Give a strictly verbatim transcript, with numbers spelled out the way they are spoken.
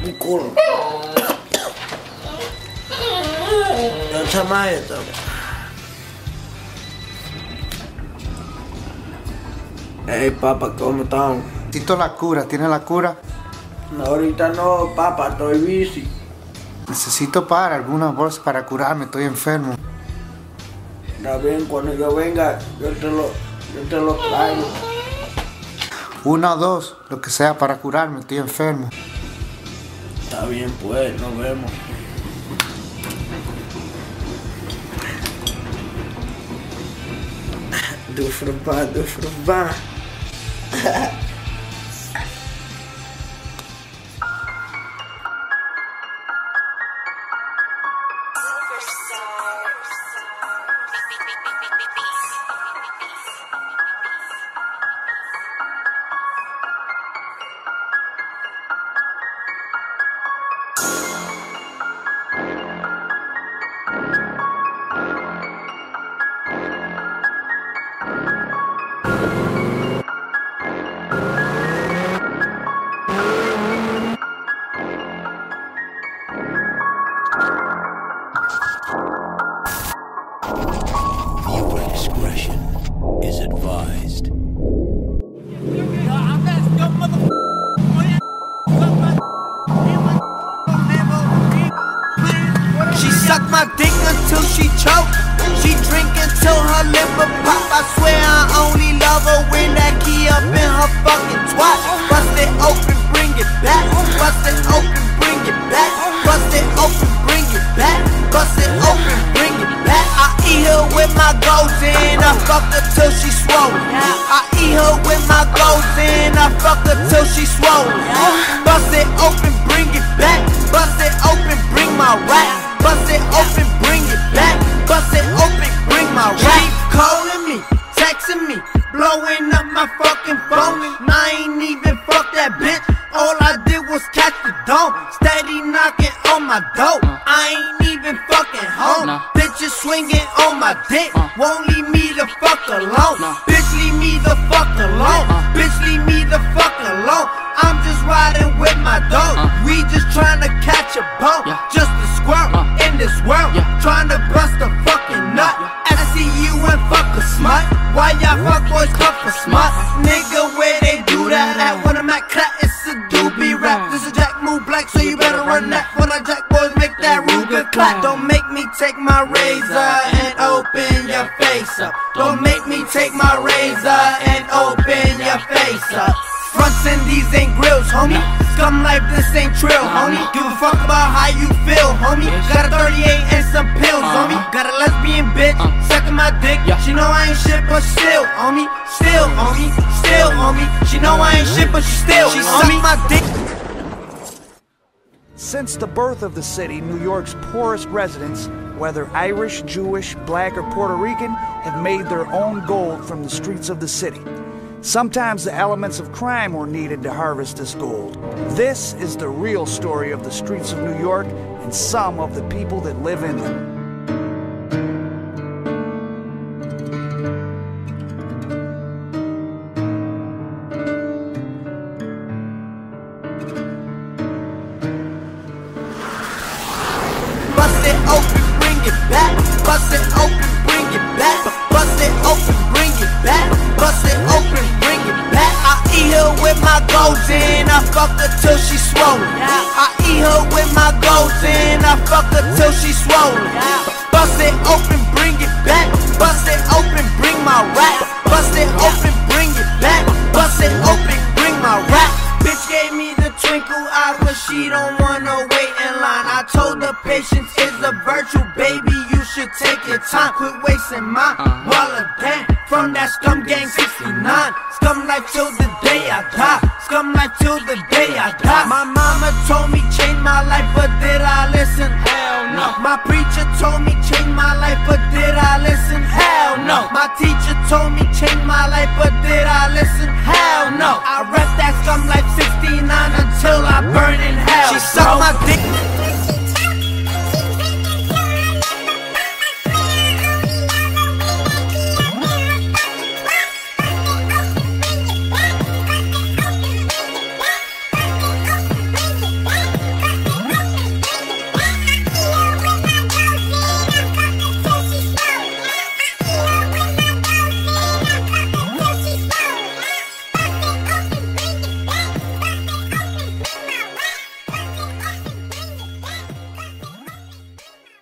Un culo. Yo chamaito. Hey, papá, ¿cómo están? Necesito la cura, ¿tiene la cura? No, ahorita no, papá, estoy bici. Necesito para alguna bolsa para curarme, estoy enfermo. Está bien, cuando yo venga, yo te lo, yo te lo traigo. Una o dos, lo que sea para curarme, estoy enfermo. Está bien, pues, nos vemos. Du frumpa, du frumpa. Viewer discretion is advised. She sucked my dick until she choked. She drink until her liver pop. I swear I only love her when that key up in her fucking twat. Bust it open, bring it back. Bust it open, bring it back. Bust it open, bring it back. Bust it open, bring it back. I eat her with my goals in. I fuck her till she swollen. I eat her with my goals in. I fuck her till she swollen. Bust it open, bring it back. Bust it open, bring my rap. Bust it open, bring it back. Bust it open, bring my rap. Keep calling me, texting me, blowing up my fucking phone. And I ain't even fuck that bitch. All I did was catch the dome. Steady knocking on my door. I ain't even fucking home. Bitches swinging on my dick. Won't leave me the fuck alone. Bitch, leave me the fuck alone. Bitch, leave me the fuck alone. I'm just riding with my dog. We just trying to catch a bone. Just a squirrel in this world. Trying to bust a fucking nut. I see you and fuck a smut. Why y'all fuck boys fuck for smut? Nigga, where they do that at? When I'm at clap, it's a doobie rap. This is Jack move black, so you better run that. When I Jack boys make that Ruger clap. Don't make me take my razor and open your face up. Don't make me take my razor and open your face up. Fronts and these ain't grills, homie. Scum life, this ain't trill, homie. Give a fuck about how you feel, homie. Got a thirty-eight and some pills, homie. Got a lesbian bitch sucking my dick. She know I ain't shit, but still, homie. Still, homie. Still, homie. She know I ain't shit, but she still, she suck my dick. Since the birth of the city, New York's poorest residents, whether Irish, Jewish, Black, or Puerto Rican, have made their own gold from the streets of the city. Sometimes the elements of crime were needed to harvest this gold. This is the real story of the streets of New York and some of the people that live in them. Bust it open, bring it back. Bust it open, bring it back. Bust it open, bring it back. Bust it open, bring it back. I eat her with my goals in. I fuck her till she swollen. I eat her with my goals in. I fuck her till she swollen. Bust it open, bring it back. Bust it open, bring my rap. Bust it open, bring it back. Bust it open, bring my rap. Bitch gave me the twinkle eye, but she don't wanna wait in line. I told her patience is a virtue, baby. You should take your time. Quit wasting my wallet, damn. From that scum gang sixty-nine. Scum life till the day I die. Scum life till the day I die. My mama told me change my life, but did I listen? Hell no. My preacher told me change my life, but did I listen? Hell no. My teacher told me change my life, but did I listen? Hell no. I rep that scum life sixty-nine until I burn